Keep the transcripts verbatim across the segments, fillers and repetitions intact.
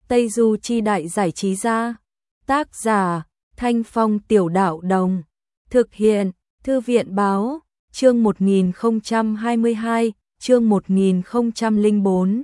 Tây Du Chi Đại Giải Trí Gia. Tác giả Thanh Phong Tiểu Đạo Đồng. Thực hiện Thư viện Báo. Chương một nghìn không trăm hai mươi hai, chương một nghìn không trăm lẻ bốn.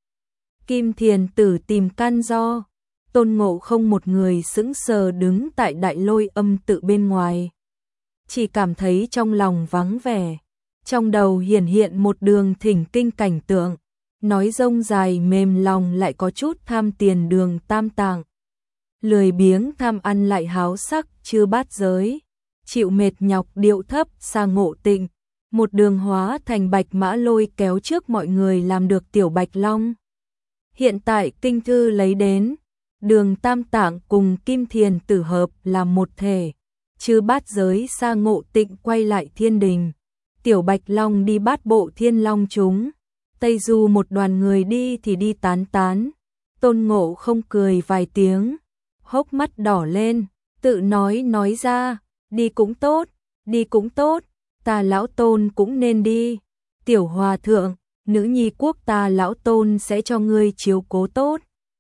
Kim Thiền Tử tìm căn do. Tôn Ngộ Không một người sững sờ đứng tại Đại Lôi Âm tự bên ngoài. Chỉ cảm thấy trong lòng vắng vẻ. Trong đầu hiển hiện một đường thỉnh kinh cảnh tượng. Nói rông dài mềm lòng lại có chút tham tiền Đường Tam Tạng. Lười biếng tham ăn lại háo sắc chưa bát giới. Chịu mệt nhọc điệu thấp xa Ngộ Tịnh. Một đường hóa thành Bạch Mã lôi kéo trước mọi người làm được Tiểu Bạch Long. Hiện tại kinh thư lấy đến. Đường Tam Tạng cùng Kim Thiền Tử hợp làm một thể. Chư bát giới xa Ngộ Tịnh quay lại thiên đình. Tiểu Bạch Long đi bát bộ thiên long chúng. Tây Du một đoàn người đi thì đi tán tán. Tôn Ngộ Không cười vài tiếng. Hốc mắt đỏ lên. Tự nói nói ra. Đi cũng tốt. Đi cũng tốt. Ta lão Tôn cũng nên đi. Tiểu Hòa Thượng. Nữ nhi quốc ta lão Tôn sẽ cho ngươi chiếu cố tốt.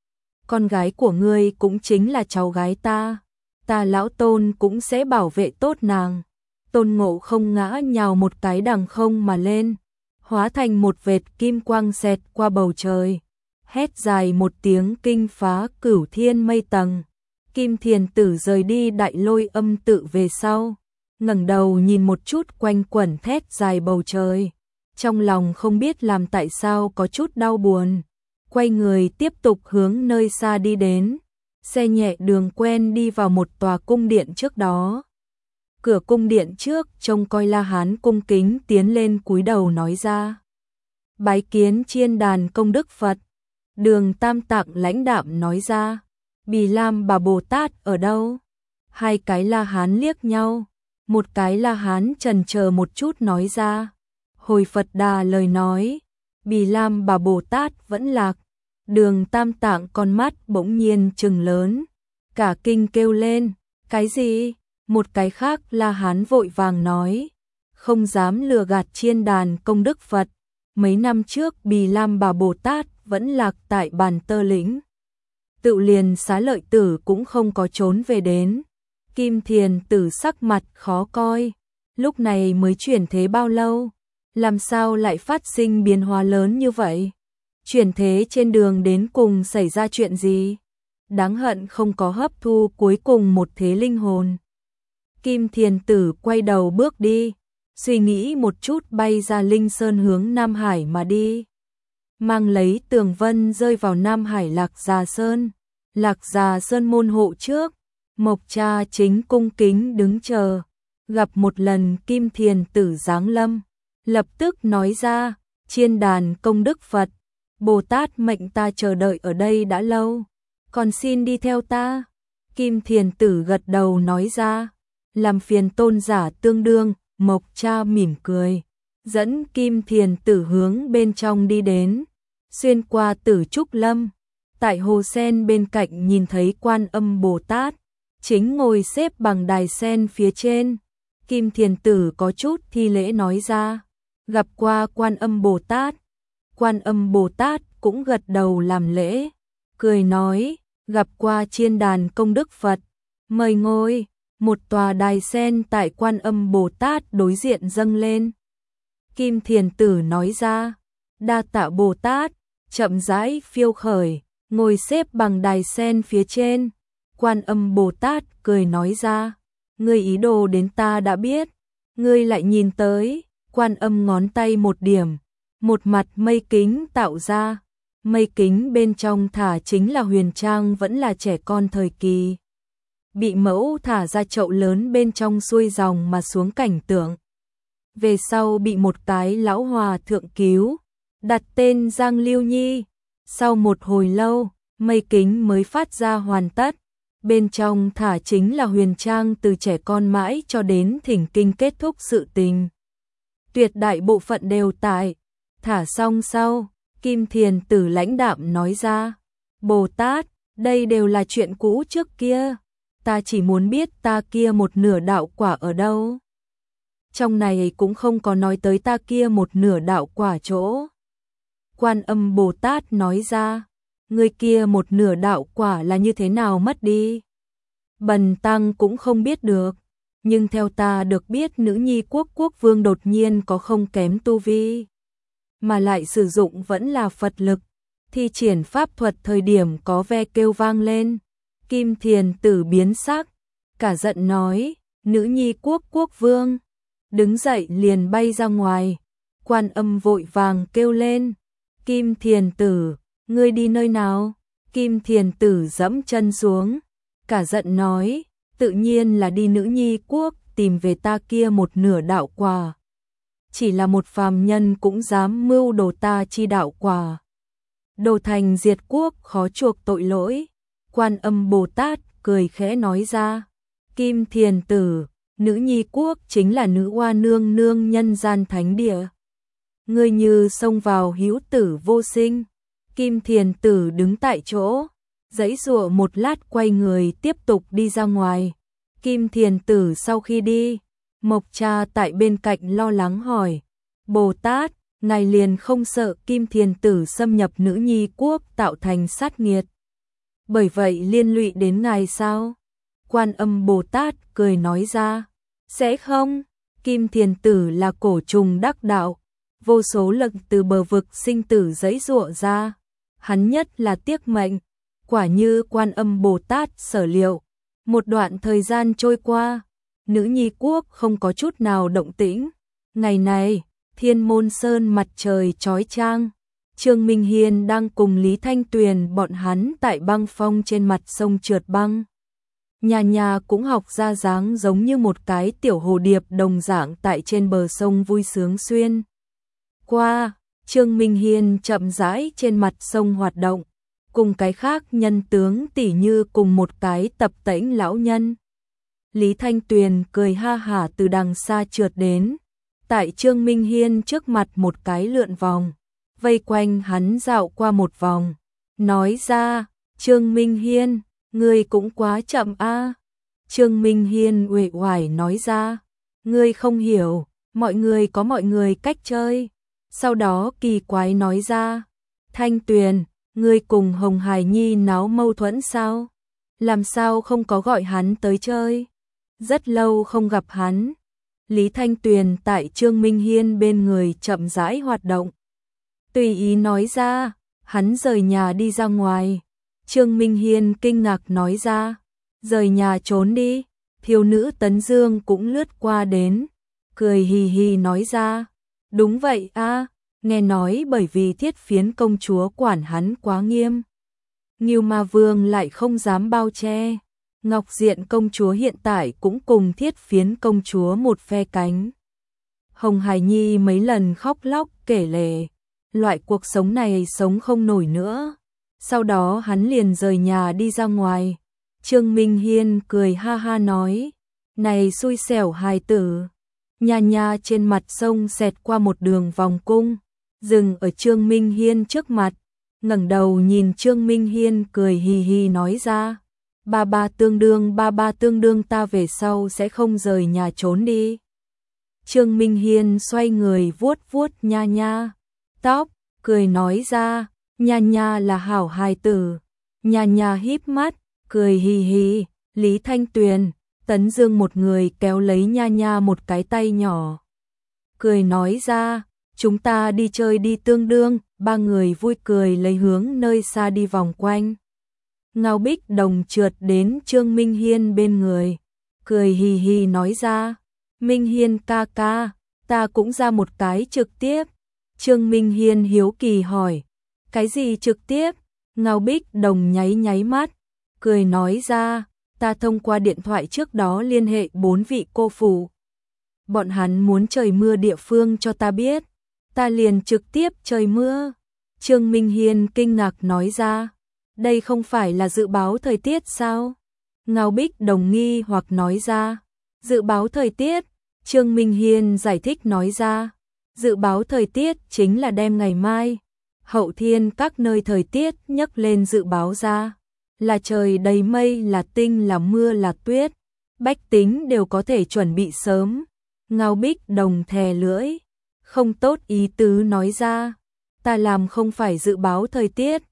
Con gái của ngươi cũng chính là cháu gái ta. Ta lão Tôn cũng sẽ bảo vệ tốt nàng. Tôn Ngộ Không ngã nhào một cái đằng không mà lên. Hóa thành một vệt kim quang xẹt qua bầu trời. Hét dài một tiếng kinh phá cửu thiên mây tầng. Kim Thiền Tử rời đi Đại Lôi Âm tự về sau. Ngẩng đầu nhìn một chút quanh quẩn thét dài bầu trời. Trong lòng không biết làm tại sao có chút đau buồn. Quay người tiếp tục hướng nơi xa đi đến. Xe nhẹ đường quen đi vào một tòa cung điện trước đó. Cửa cung điện trước trông coi La Hán cung kính tiến lên cúi đầu nói ra. Bái kiến Chiên Đàn Công Đức Phật. Đường Tam Tạng lãnh đạm nói ra. Bì Lam Bà Bồ Tát ở đâu? Hai cái La Hán liếc nhau. Một cái La Hán chần chờ một chút nói ra. Hồi Phật Đà lời nói. Bì Lam Bà Bồ Tát vẫn lạc. Đường Tam Tạng con mắt bỗng nhiên trừng lớn. Cả kinh kêu lên. Cái gì? Một cái khác La Hán vội vàng nói. Không dám lừa gạt Chiên Đàn Công Đức Phật. Mấy năm trước Bì Lam Bà Bồ Tát vẫn lạc tại Bàn Tơ Lĩnh. Tự liền Xá Lợi Tử cũng không có trốn về đến. Kim Thiền Tử sắc mặt khó coi. Lúc này mới chuyển thế bao lâu? Làm sao lại phát sinh biến hóa lớn như vậy? Chuyển thế trên đường đến cùng xảy ra chuyện gì? Đáng hận không có hấp thu cuối cùng một thế linh hồn. Kim Thiền Tử quay đầu bước đi. Suy nghĩ một chút bay ra Linh Sơn hướng Nam Hải mà đi. Mang lấy tường vân rơi vào Nam Hải Lạc Già Sơn. Lạc Già Sơn môn hộ trước. Mộc Cha chính cung kính đứng chờ. Gặp một lần Kim Thiền Tử giáng lâm. Lập tức nói ra. Chiên Đàn Công Đức Phật. Bồ Tát mệnh ta chờ đợi ở đây đã lâu. Còn xin đi theo ta. Kim Thiền Tử gật đầu nói ra. Làm phiền tôn giả tương đương. Mộc Cha mỉm cười. Dẫn Kim Thiền Tử hướng bên trong đi đến. Xuyên qua Tử Trúc Lâm. Tại hồ sen bên cạnh nhìn thấy Quan Âm Bồ Tát. Chính ngồi xếp bằng đài sen phía trên. Kim Thiền Tử có chút thi lễ nói ra. Gặp qua Quan Âm Bồ Tát. Quan Âm Bồ Tát cũng gật đầu làm lễ. Cười nói. Gặp qua Chiên Đàn Công Đức Phật. Mời ngồi. Một tòa đài sen tại Quan Âm Bồ Tát đối diện dâng lên. Kim Thiền Tử nói ra. Đa tạ Bồ Tát. Chậm rãi phiêu khởi. Ngồi xếp bằng đài sen phía trên. Quan Âm Bồ Tát cười nói ra. Ngươi ý đồ đến ta đã biết. Ngươi lại nhìn tới. Quan Âm ngón tay một điểm. Một mặt mây kính tạo ra. Mây kính bên trong thả chính là huyền trang vẫn là trẻ con thời kỳ. Bị mẫu thả ra chậu lớn bên trong xuôi dòng mà xuống cảnh tượng. Về sau bị một cái lão hòa thượng cứu. Đặt tên Giang Liêu Nhi. Sau một hồi lâu, mây kính mới phát ra hoàn tất. Bên trong thả chính là huyền trang từ trẻ con mãi cho đến thỉnh kinh kết thúc sự tình. Tuyệt đại bộ phận đều tại. Thả xong sau, Kim Thiền Tử lãnh đạm nói ra. Bồ Tát, đây đều là chuyện cũ trước kia. Ta chỉ muốn biết ta kia một nửa đạo quả ở đâu. Trong này cũng không có nói tới ta kia một nửa đạo quả chỗ. Quan Âm Bồ Tát nói ra. người kia một nửa đạo quả là như thế nào mất đi? Bần tăng cũng không biết được, nhưng theo ta được biết nữ nhi quốc quốc vương đột nhiên có không kém tu vi, mà lại sử dụng vẫn là Phật lực, thi triển pháp thuật thời điểm có ve kêu vang lên. Kim Thiền Tử biến sắc, cả giận nói, nữ nhi quốc quốc vương, đứng dậy liền bay ra ngoài. Quan Âm vội vàng kêu lên, Kim Thiền Tử, ngươi đi nơi nào? Kim Thiền Tử dẫm chân xuống, cả giận nói, tự nhiên là đi nữ nhi quốc tìm về ta kia một nửa đạo quả. Chỉ là một phàm nhân cũng dám mưu đồ ta chi đạo quả. Đồ thành diệt quốc khó chuộc tội lỗi. Quan Âm Bồ Tát cười khẽ nói ra, Kim Thiền Tử, nữ nhi quốc chính là nữ oa nương nương nhân gian thánh địa. Ngươi như xông vào hữu tử vô sinh. Kim Thiền Tử đứng tại chỗ, giãy giụa một lát quay người tiếp tục đi ra ngoài. Kim Thiền Tử sau khi đi, Mộc Cha tại bên cạnh lo lắng hỏi, Bồ Tát, ngài liền không sợ Kim Thiền Tử xâm nhập nữ nhi quốc tạo thành sát nghiệt, bởi vậy liên lụy đến ngài sao? Quan Âm Bồ Tát cười nói ra, sẽ không, Kim Thiền Tử là cổ trùng đắc đạo, vô số lần từ bờ vực sinh tử giãy giụa ra, hắn nhất là tiếc mệnh. Quả như Quan Âm Bồ Tát sở liệu, một đoạn thời gian trôi qua, nữ nhi quốc không có chút nào động tĩnh. Ngày này, Thiên Môn Sơn mặt trời chói chang, Trương Minh Hiên đang cùng Lý Thanh Tuyền bọn hắn tại băng phong trên mặt sông trượt băng. Nhà nhà cũng học ra dáng giống như một cái tiểu hồ điệp đồng dạng tại trên bờ sông vui sướng xuyên qua. Trương Minh Hiên chậm rãi trên mặt sông hoạt động, cùng cái khác nhân tướng tỉ như cùng một cái tập tễnh lão nhân. Lý Thanh Tuyền cười ha hả từ đằng xa trượt đến, tại Trương Minh Hiên trước mặt một cái lượn vòng, vây quanh hắn dạo qua một vòng, nói ra, Trương Minh Hiên, ngươi cũng quá chậm a. Trương Minh Hiên uể oải nói ra, ngươi không hiểu, mọi người có mọi người cách chơi. Sau đó kỳ quái nói ra, Thanh Tuyền, ngươi cùng Hồng Hải Nhi náo mâu thuẫn sao? Làm sao không có gọi hắn tới chơi? Rất lâu không gặp hắn. Lý Thanh Tuyền tại Trương Minh Hiên bên người chậm rãi hoạt động, tùy ý nói ra, hắn rời nhà đi ra ngoài. Trương Minh Hiên kinh ngạc nói ra, rời nhà trốn đi. Thiếu nữ Tấn Dương cũng lướt qua đến, cười hì hì nói ra, đúng vậy a, nghe nói bởi vì Thiết Phiến công chúa quản hắn quá nghiêm, Ngưu Ma Vương lại không dám bao che. Ngọc Diện công chúa hiện tại cũng cùng Thiết Phiến công chúa một phe cánh. Hồng Hải Nhi mấy lần khóc lóc kể lể, loại cuộc sống này sống không nổi nữa. Sau đó hắn liền rời nhà đi ra ngoài. Trương Minh Hiên cười ha ha nói, này xui xẻo hài tử. Nhà nhà trên mặt sông xẹt qua một đường vòng cung, dừng ở Trương Minh Hiên trước mặt, ngẩng đầu nhìn Trương Minh Hiên cười hì hì nói ra, ba ba tương đương ba ba tương đương ta về sau sẽ không rời nhà trốn đi. Trương Minh Hiên xoay người vuốt vuốt nha nha tóc, cười nói ra, nha nha là hảo hài tử. Nha nha híp mắt, cười hì hì. Lý Thanh Tuyền, Tấn Dương một người kéo lấy nha nha một cái tay nhỏ, cười nói ra, chúng ta đi chơi đi tương đương. Ba người vui cười lấy hướng nơi xa đi vòng quanh. Ngao Bích Đồng trượt đến Trương Minh Hiên bên người, cười hì hì nói ra, Minh Hiên ca ca, ta cũng ra một cái trực tiếp. Trương Minh Hiên hiếu kỳ hỏi, cái gì trực tiếp? Ngao Bích Đồng nháy nháy mắt, cười nói ra, ta thông qua điện thoại trước đó liên hệ bốn vị cô phụ. Bọn hắn muốn trời mưa địa phương cho ta biết, ta liền trực tiếp trời mưa. Trương Minh Hiên kinh ngạc nói ra, đây không phải là dự báo thời tiết sao? Ngao Bích Đồng nghi hoặc nói ra, dự báo thời tiết? Trương Minh Hiên giải thích nói ra, dự báo thời tiết chính là đem ngày mai, hậu thiên các nơi thời tiết nhấc lên dự báo ra, là trời đầy mây, là tinh, là mưa, là tuyết, bách tính đều có thể chuẩn bị sớm. Ngao Bích Đồng thè lưỡi, không tốt ý tứ nói ra, ta làm không phải dự báo thời tiết,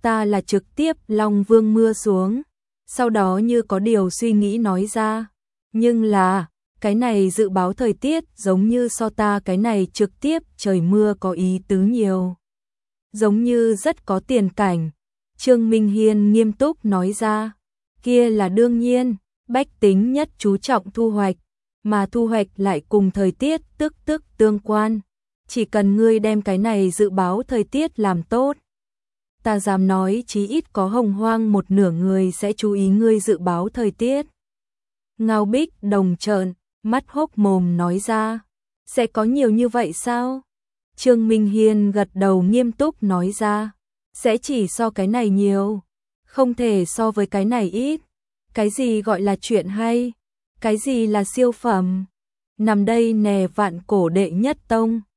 ta là trực tiếp Long Vương mưa xuống. Sau đó như có điều suy nghĩ nói ra, nhưng là, cái này dự báo thời tiết giống như so ta cái này trực tiếp trời mưa có ý tứ nhiều. Giống như rất có tiền cảnh. Trương Minh Hiên nghiêm túc nói ra, kia là đương nhiên, bách tính nhất chú trọng thu hoạch, mà thu hoạch lại cùng thời tiết tức tức tương quan. Chỉ cần ngươi đem cái này dự báo thời tiết làm tốt, ta dám nói chí ít có hồng hoang một nửa người sẽ chú ý ngươi dự báo thời tiết. Ngao Bích đồng trợn, mắt hốc mồm nói ra, sẽ có nhiều như vậy sao? Trương Minh Hiên gật đầu nghiêm túc nói ra, sẽ chỉ so cái này nhiều, không thể so với cái này ít. Cái gì gọi là chuyện hay? Cái gì là siêu phẩm? Nằm đây nè vạn cổ đệ nhất tông.